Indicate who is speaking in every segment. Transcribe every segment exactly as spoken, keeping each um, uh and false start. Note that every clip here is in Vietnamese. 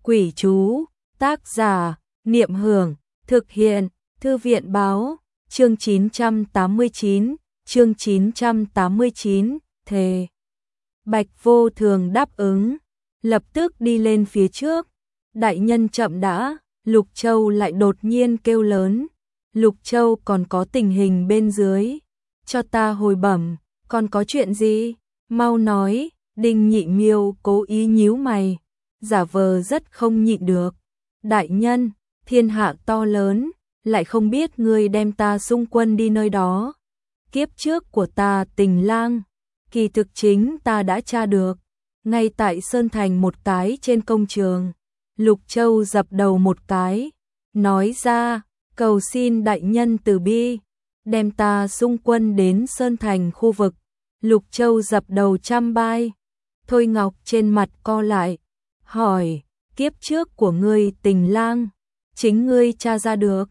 Speaker 1: Quỷ chú, tác giả, Niệm Hưởng, thực hiện, Thư viện báo, chương chín trăm tám mươi chín, chương chín trăm tám mươi chín, thề. Bạch Vô Thường đáp ứng, lập tức đi lên phía trước. Đại nhân chậm đã, Lục Châu lại đột nhiên kêu lớn. Lục Châu còn có tình hình bên dưới, cho ta hồi bẩm, còn có chuyện gì? Mau nói. Đinh Nhị Miêu cố ý nhíu mày, giả vờ rất không nhịn được. Đại nhân, thiên hạ to lớn, lại không biết ngươi đem ta xung quân đi nơi đó. Kiếp trước của ta Tình Lang, kỳ thực chính ta đã tra được, ngay tại Sơn Thành một cái trên công trường. Lục Châu dập đầu một cái, nói ra, cầu xin đại nhân từ bi, đem ta xung quân đến Sơn Thành khu vực. Lục Châu dập đầu trăm bai. Thôi Ngọc trên mặt co lại, hỏi, kiếp trước của ngươi Tình Lang, chính ngươi tra ra được?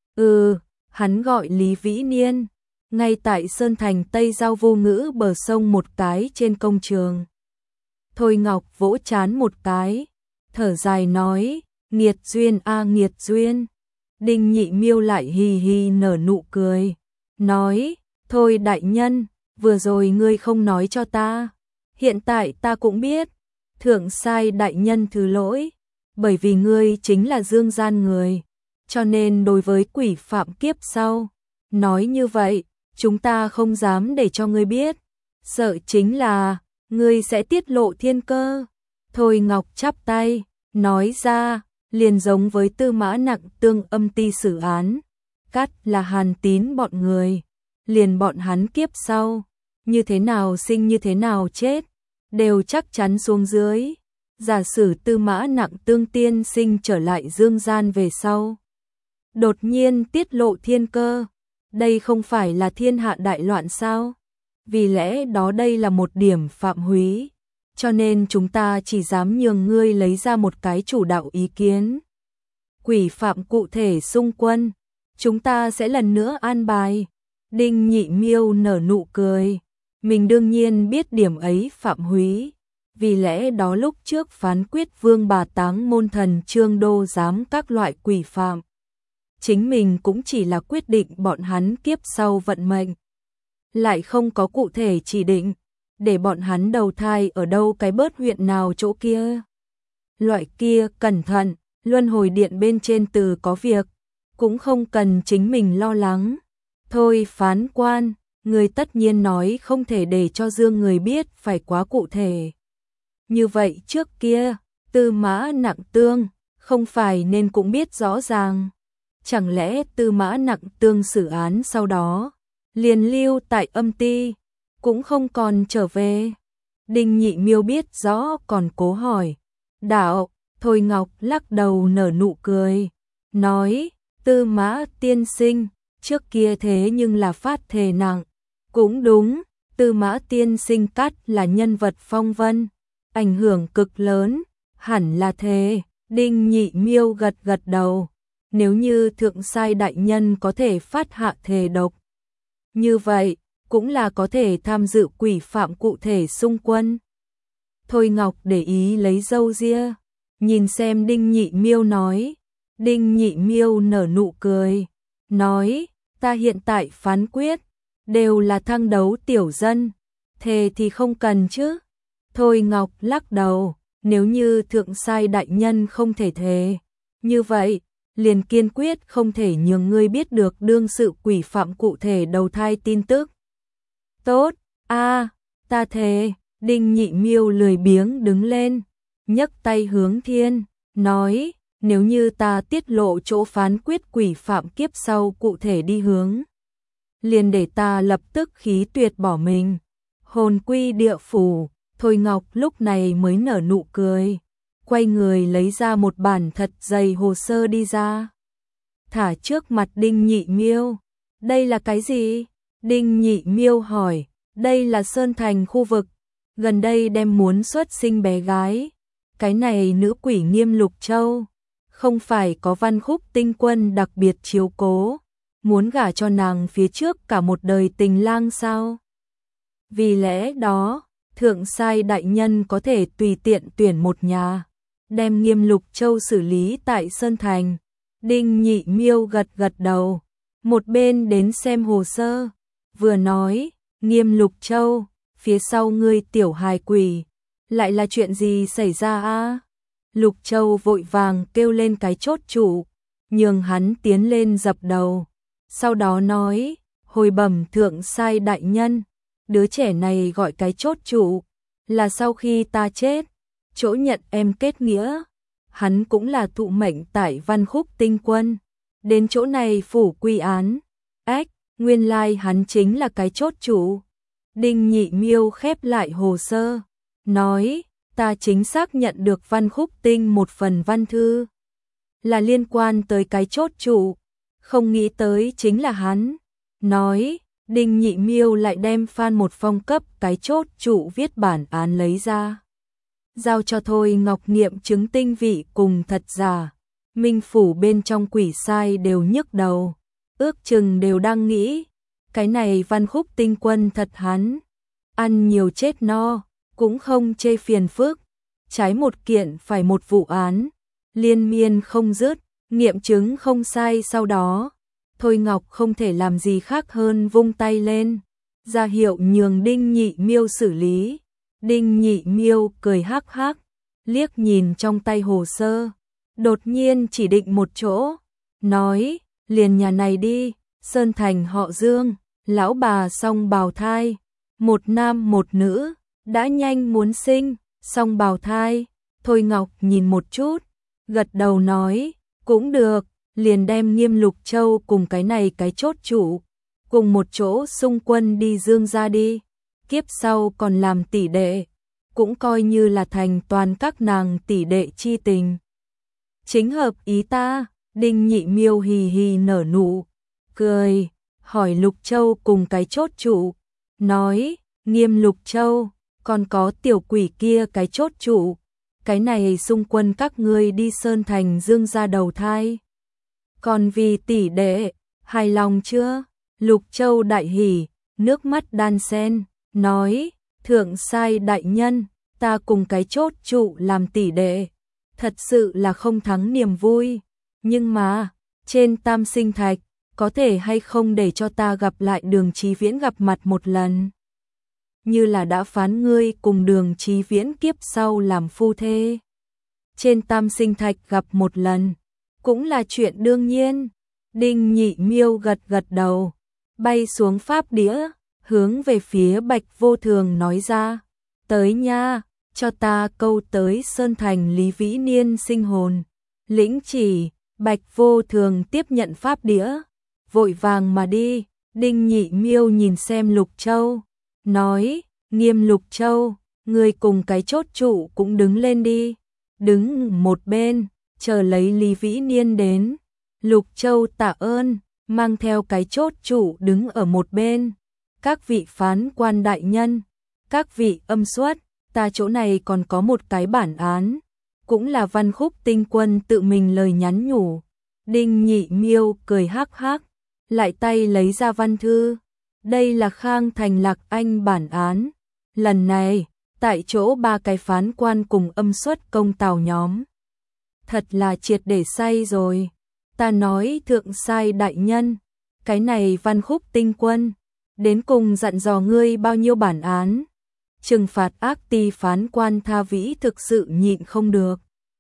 Speaker 1: Ừ, hắn gọi Lý Vĩ Niên, ngay tại Sơn Thành Tây Giao Vô Ngữ bờ sông một cái trên công trường. Thôi Ngọc vỗ chán một cái, thở dài nói, nghiệt duyên a à, nghiệt duyên. Đinh Nhị Miêu lại hì hì nở nụ cười, nói, thôi đại nhân, vừa rồi ngươi không nói cho ta, hiện tại ta cũng biết. Thượng sai đại nhân thứ lỗi, bởi vì ngươi chính là dương gian người, cho nên đối với quỷ phạm kiếp sau, nói như vậy, chúng ta không dám để cho ngươi biết, sợ chính là ngươi sẽ tiết lộ thiên cơ. Thôi Ngọc chắp tay, nói ra, liền giống với Tư Mã Nặng Tương âm ti xử án, cắt là Hàn Tín bọn người, liền bọn hắn kiếp sau, như thế nào sinh như thế nào chết, đều chắc chắn xuống dưới. Giả sử Tư Mã Nặng Tương tiên sinh trở lại dương gian về sau, đột nhiên tiết lộ thiên cơ, đây không phải là thiên hạ đại loạn sao? Vì lẽ đó đây là một điểm phạm húy, cho nên chúng ta chỉ dám nhường ngươi lấy ra một cái chủ đạo ý kiến. Quỷ phạm cụ thể xung quân, chúng ta sẽ lần nữa an bài. Đinh Nhị Miêu nở nụ cười, mình đương nhiên biết điểm ấy phạm húy, vì lẽ đó lúc trước phán quyết Vương Bà Táng môn thần Trương Đô giám các loại quỷ phạm, chính mình cũng chỉ là quyết định bọn hắn kiếp sau vận mệnh, lại không có cụ thể chỉ định, để bọn hắn đầu thai ở đâu cái bớt huyện nào chỗ kia. Loại kia cẩn thận, luân hồi điện bên trên từ có việc, cũng không cần chính mình lo lắng. Thôi phán quan, người tất nhiên nói không thể để cho dương người biết phải quá cụ thể. Như vậy trước kia, Tư Mã Nặng Tương, không phải nên cũng biết rõ ràng. Chẳng lẽ Tư Mã Nặng Tương xử án sau đó, liền lưu tại âm ti, cũng không còn trở về? Đinh Nhị Miêu biết rõ còn cố hỏi. Đạo, Thôi Ngọc lắc đầu nở nụ cười, nói, Tư Mã tiên sinh, trước kia thế nhưng là phát thề nặng. Cũng đúng, Tư Mã tiên sinh cắt là nhân vật phong vân, ảnh hưởng cực lớn, hẳn là thế. Đinh Nhị Miêu gật gật đầu, nếu như thượng sai đại nhân có thể phát hạ thề độc, như vậy, cũng là có thể tham dự quỷ phạm cụ thể xung quân. Thôi Ngọc để ý lấy râu ria, nhìn xem Đinh Nhị Miêu nói. Đinh Nhị Miêu nở nụ cười, nói, ta hiện tại phán quyết, đều là thăng đấu tiểu dân, thề thì không cần chứ. Thôi Ngọc lắc đầu, nếu như thượng sai đại nhân không thể thề, như vậy, liền kiên quyết không thể nhường ngươi biết được đương sự quỷ phạm cụ thể đầu thai tin tức. Tốt, a, ta thề. Đinh Nhị Miêu lười biếng đứng lên, nhấc tay hướng thiên, nói, nếu như ta tiết lộ chỗ phán quyết quỷ phạm kiếp sau cụ thể đi hướng, liền để ta lập tức khí tuyệt bỏ mình, hồn quy địa phủ. Thôi Ngọc lúc này mới nở nụ cười, quay người lấy ra một bản thật dày hồ sơ đi ra, thả trước mặt Đinh Nhị Miêu. Đây là cái gì? Đinh Nhị Miêu hỏi. Đây là Sơn Thành khu vực, gần đây đem muốn xuất sinh bé gái, cái này nữ quỷ Nghiêm Lục Châu, không phải có Văn Khúc tinh quân đặc biệt chiếu cố, muốn gả cho nàng phía trước cả một đời Tình Lang sao? Vì lẽ đó, thượng sai đại nhân có thể tùy tiện tuyển một nhà, đem Nghiêm Lục Châu xử lý tại Sơn Thành. Đinh Nhị Miêu gật gật đầu, một bên đến xem hồ sơ, vừa nói, Nghiêm Lục Châu, phía sau ngươi tiểu hài quỷ, lại là chuyện gì xảy ra a? Lục Châu vội vàng kêu lên cái chốt chủ, nhường hắn tiến lên dập đầu, sau đó nói, hồi bẩm thượng sai đại nhân, đứa trẻ này gọi cái chốt chủ, là sau khi ta chết, chỗ nhận em kết nghĩa, hắn cũng là thụ mệnh tại Văn Khúc Tinh Quân, đến chỗ này phủ quy án, ách, nguyên lai hắn chính là cái chốt chủ. Đinh Nhị Miêu khép lại hồ sơ, nói, ta chính xác nhận được Văn Khúc Tinh một phần văn thư, là liên quan tới cái chốt chủ, không nghĩ tới chính là hắn. Nói, Đinh Nhị Miêu lại đem phan một phong cấp cái chốt chủ viết bản án lấy ra, giao cho Thôi Ngọc nghiệm chứng tinh vị cùng thật giả. Minh phủ bên trong quỷ sai đều nhức đầu, ước chừng đều đang nghĩ, cái này Văn Khúc Tinh Quân thật hắn, ăn nhiều chết no, cũng không chê phiền phức, trái một kiện phải một vụ án, liên miên không dứt, nghiệm chứng không sai. Sau đó, Thôi Ngọc không thể làm gì khác hơn vung tay lên, ra hiệu nhường Đinh Nhị Miêu xử lý. Đinh Nhị Miêu cười hắc hắc, liếc nhìn trong tay hồ sơ, đột nhiên chỉ định một chỗ, nói, liền nhà này đi, Sơn Thành họ Dương, lão bà song bào thai, một nam một nữ, đã nhanh muốn sinh, song bào thai. Thôi Ngọc nhìn một chút, gật đầu nói, cũng được, liền đem Nghiêm Lục Châu cùng cái này cái chốt chủ, cùng một chỗ xung quân đi Dương ra đi, kiếp sau còn làm tỷ đệ, cũng coi như là thành toàn các nàng tỷ đệ chi tình. Chính hợp ý ta. Đinh Nhị Miêu hì hì nở nụ cười, hỏi Lục Châu cùng cái chốt chủ, nói, Nghiêm Lục Châu, còn có tiểu quỷ kia cái chốt chủ, cái này xung quân các ngươi đi Sơn Thành Dương ra đầu thai, còn vì tỷ đệ, hài lòng chưa? Lục Châu đại hỉ, nước mắt đan sen, nói, thượng sai đại nhân, ta cùng cái chốt chủ làm tỷ đệ, thật sự là không thắng niềm vui, nhưng mà, trên Tam Sinh Thạch, có thể hay không để cho ta gặp lại Đường Chí Viễn gặp mặt một lần? Như là đã phán ngươi cùng Đường Chí Viễn kiếp sau làm phu thê. Trên Tam Sinh Thạch gặp một lần, cũng là chuyện đương nhiên. Đinh Nhị Miêu gật gật đầu, bay xuống pháp đĩa, hướng về phía Bạch Vô Thường nói ra, tới nha, cho ta câu tới Sơn Thành Lý Vĩ Niên sinh hồn. Lĩnh chỉ, Bạch Vô Thường tiếp nhận pháp đĩa, vội vàng mà đi. Đinh Nhị Miêu nhìn xem Lục Châu, nói, Nghiêm Lục Châu, người cùng cái chốt trụ cũng đứng lên đi, đứng một bên, chờ lấy Lý Vĩ Niên đến. Lục Châu tạ ơn, mang theo cái chốt trụ đứng ở một bên. Các vị phán quan đại nhân, các vị âm suất, ta chỗ này còn có một cái bản án, cũng là Văn Khúc Tinh Quân tự mình lời nhắn nhủ. Đinh Nhị Miêu cười hắc hắc, lại tay lấy ra văn thư. Đây là Khang Thành Lạc Anh bản án. Lần này, tại chỗ ba cái phán quan cùng âm suất công tào nhóm. Thật là triệt để say rồi. Ta nói thượng sai đại nhân, cái này Văn Khúc Tinh Quân, đến cùng dặn dò ngươi bao nhiêu bản án. Trừng phạt ác ti phán quan Tha Vĩ thực sự nhịn không được.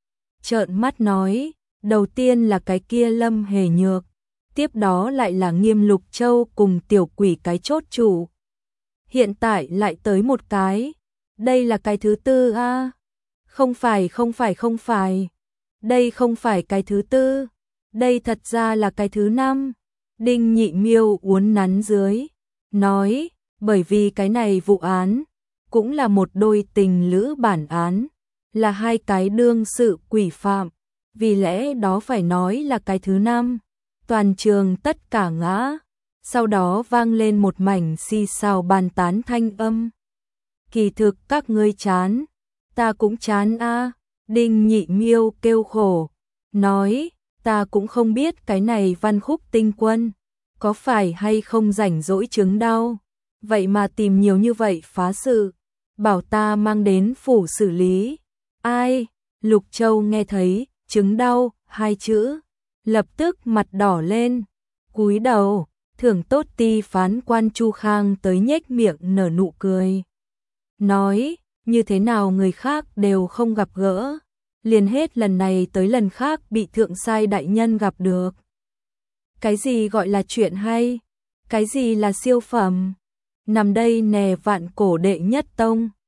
Speaker 1: Trợn mắt nói, đầu tiên là cái kia Lâm Hề Nhược, tiếp đó lại là Nghiêm Lục Châu cùng tiểu quỷ cái chốt chủ. Hiện tại lại tới một cái, đây là cái thứ tư a à? Không phải không phải không phải, đây không phải cái thứ tư, đây thật ra là cái thứ năm. Đinh Nhị Miêu uốn nắn dưới, nói, bởi vì cái này vụ án, cũng là một đôi tình lữ bản án, là hai cái đương sự quỷ phạm, vì lẽ đó phải nói là cái thứ năm. Toàn trường tất cả ngã, sau đó vang lên một mảnh xì xào bàn tán thanh âm. Kỳ thực các ngươi chán, ta cũng chán a. Đinh Nhị Miêu kêu khổ, nói, ta cũng không biết cái này Văn Khúc Tinh Quân, có phải hay không rảnh rỗi chứng đau, vậy mà tìm nhiều như vậy phá sự, bảo ta mang đến phủ xử lý. Ai, Lục Châu nghe thấy chứng đau hai chữ, lập tức mặt đỏ lên, cúi đầu, thưởng tốt ti phán quan Chu Khang tới nhếch miệng nở nụ cười. Nói, như thế nào người khác đều không gặp gỡ, liền hết lần này tới lần khác bị thượng sai đại nhân gặp được. Cái gì gọi là chuyện hay? Cái gì là siêu phẩm? Nằm đây nè vạn cổ đệ nhất tông.